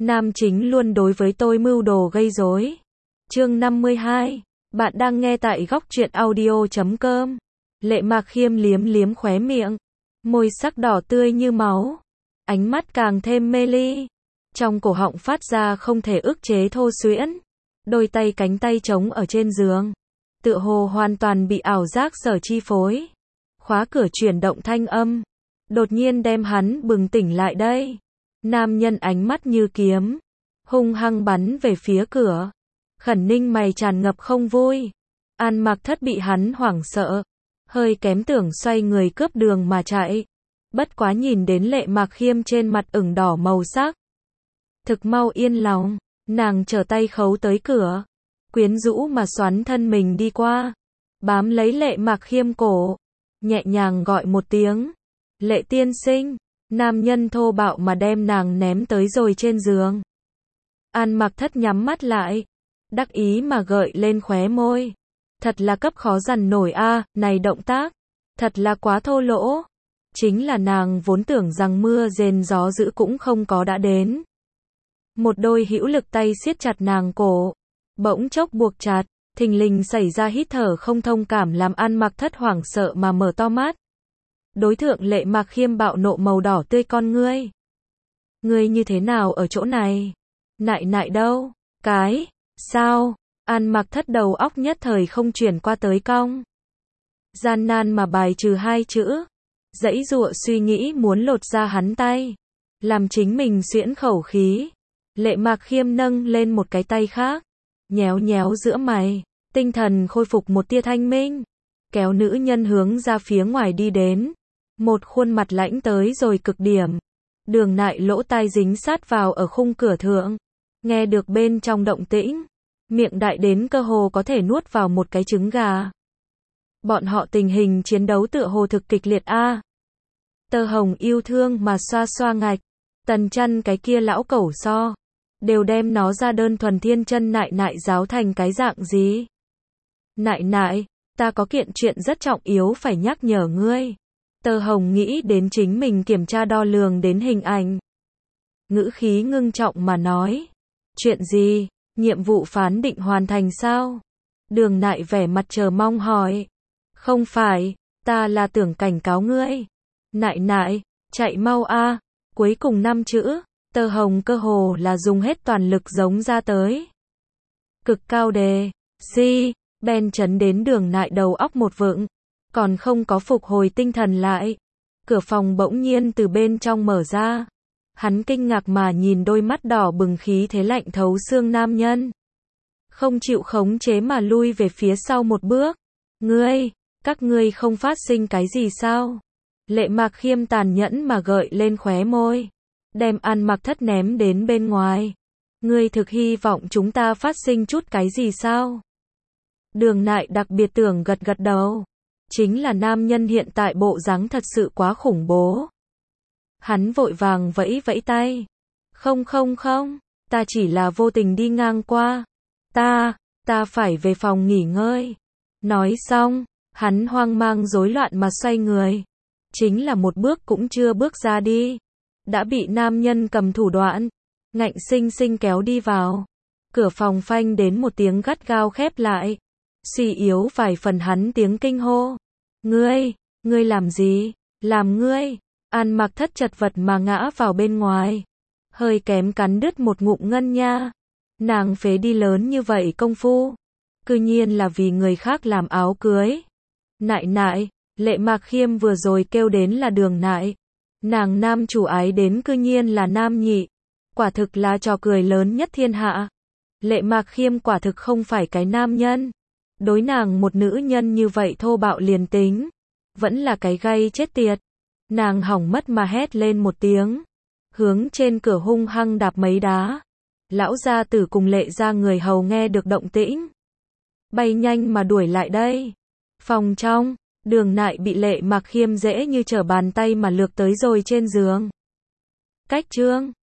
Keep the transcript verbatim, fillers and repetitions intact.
Nam chính luôn đối với tôi mưu đồ gây rối. Chương năm mươi hai. Bạn đang nghe tại góc truyện audio chấm com. Lệ Mạc Khiêm liếm liếm khóe miệng, môi sắc đỏ tươi như máu, ánh mắt càng thêm mê ly. Trong cổ họng phát ra không thể ức chế thô xuyễn. Đôi tay cánh tay trống ở trên giường, tựa hồ hoàn toàn bị ảo giác sở chi phối. Khóa cửa chuyển động thanh âm, đột nhiên đem hắn bừng tỉnh lại đây. Nam nhân ánh mắt như kiếm, hung hăng bắn về phía cửa. Khẩn Ninh mày tràn ngập không vui. An Mặc Thất bị hắn hoảng sợ, hơi kém tưởng xoay người cướp đường mà chạy. Bất quá nhìn đến Lệ Mạc Khiêm trên mặt ửng đỏ màu sắc, thực mau yên lòng. Nàng trở tay khấu tới cửa, quyến rũ mà xoắn thân mình đi qua, bám lấy Lệ Mạc Khiêm cổ, nhẹ nhàng gọi một tiếng, Lệ tiên sinh. Nam nhân thô bạo mà đem nàng ném tới rồi trên giường. An Mặc Thất nhắm mắt lại, đắc ý mà gợi lên khóe môi. Thật là cấp khó dằn nổi a, à, này động tác, thật là quá thô lỗ. Chính là nàng vốn tưởng rằng mưa rền gió dữ cũng không có đã đến. Một đôi hữu lực tay siết chặt nàng cổ, bỗng chốc buộc chặt, thình lình xảy ra hít thở không thông cảm làm An Mặc Thất hoảng sợ mà mở to mắt. Đối thượng Lệ Mạc Khiêm bạo nộ màu đỏ tươi con ngươi. Ngươi như thế nào ở chỗ này? Nại nại đâu? Cái? Sao? An Mặc Thất đầu óc nhất thời không chuyển qua tới cong. Gian nan mà bài trừ hai chữ. Dãy dụa suy nghĩ muốn lột ra hắn tay, làm chính mình xuyễn khẩu khí. Lệ Mạc Khiêm nâng lên một cái tay khác, nhéo nhéo giữa mày, tinh thần khôi phục một tia thanh minh, kéo nữ nhân hướng ra phía ngoài đi đến. Một khuôn mặt lãnh tới rồi cực điểm. Đường Nại lỗ tai dính sát vào ở khung cửa thượng, nghe được bên trong động tĩnh, miệng đại đến cơ hồ có thể nuốt vào một cái trứng gà. Bọn họ tình hình chiến đấu tựa hồ thực kịch liệt a. À. Tơ Hồng yêu thương mà xoa xoa ngạch, Tần Chân cái kia lão cẩu so, đều đem nó ra đơn thuần thiên chân nại nại giáo thành cái dạng gì. Nại nại, ta có kiện chuyện rất trọng yếu phải nhắc nhở ngươi. Tơ Hồng nghĩ đến chính mình kiểm tra đo lường đến hình ảnh, ngữ khí ngưng trọng mà nói. Chuyện gì? Nhiệm vụ phán định hoàn thành sao? Đường Nại vẻ mặt chờ mong hỏi. Không phải, ta là tưởng cảnh cáo ngươi. Nại nại, chạy mau a. À. Cuối cùng năm chữ, Tơ Hồng cơ hồ là dùng hết toàn lực giống ra tới. Cực cao đề, si, Ben chấn đến Đường Nại đầu óc một vựng, còn không có phục hồi tinh thần lại. Cửa phòng bỗng nhiên từ bên trong mở ra. Hắn kinh ngạc mà nhìn đôi mắt đỏ bừng khí thế lạnh thấu xương nam nhân. Không chịu khống chế mà lui về phía sau một bước. Ngươi, các ngươi không phát sinh cái gì sao? Lệ Mạc Khiêm tàn nhẫn mà gợi lên khóe môi, đem An Mặc Thất ném đến bên ngoài. Ngươi thực hy vọng chúng ta phát sinh chút cái gì sao? Đường Nại đặc biệt tưởng gật gật đầu. Chính là nam nhân hiện tại bộ dáng thật sự quá khủng bố. Hắn vội vàng vẫy vẫy tay. Không không không, ta chỉ là vô tình đi ngang qua. Ta, ta phải về phòng nghỉ ngơi. Nói xong, hắn hoang mang rối loạn mà xoay người. Chính là một bước cũng chưa bước ra đi, đã bị nam nhân cầm thủ đoạn, ngạnh sinh sinh kéo đi vào. Cửa phòng phanh đến một tiếng gắt gao khép lại. Suy yếu vài phần hắn tiếng kinh hô. Ngươi, ngươi làm gì? Làm ngươi? An Mặc Thất chật vật mà ngã vào bên ngoài, hơi kém cắn đứt một ngụm ngân nha. Nàng phế đi lớn như vậy công phu, cư nhiên là vì người khác làm áo cưới. Nại nại, Lệ Mạc Khiêm vừa rồi kêu đến là Đường Nại. Nàng nam chủ ái đến cư nhiên là nam nhị. Quả thực là trò cười lớn nhất thiên hạ. Lệ Mạc Khiêm quả thực không phải cái nam nhân. Đối nàng một nữ nhân như vậy thô bạo liền tính, vẫn là cái gây chết tiệt. Nàng hỏng mất mà hét lên một tiếng, hướng trên cửa hung hăng đạp mấy đá. Lão gia tử cùng Lệ gia người hầu nghe được động tĩnh, bay nhanh mà đuổi lại đây. Phòng trong, Đường Nại bị Lệ Mạc Khiêm dễ như trở bàn tay mà lược tới rồi trên giường. Cách chương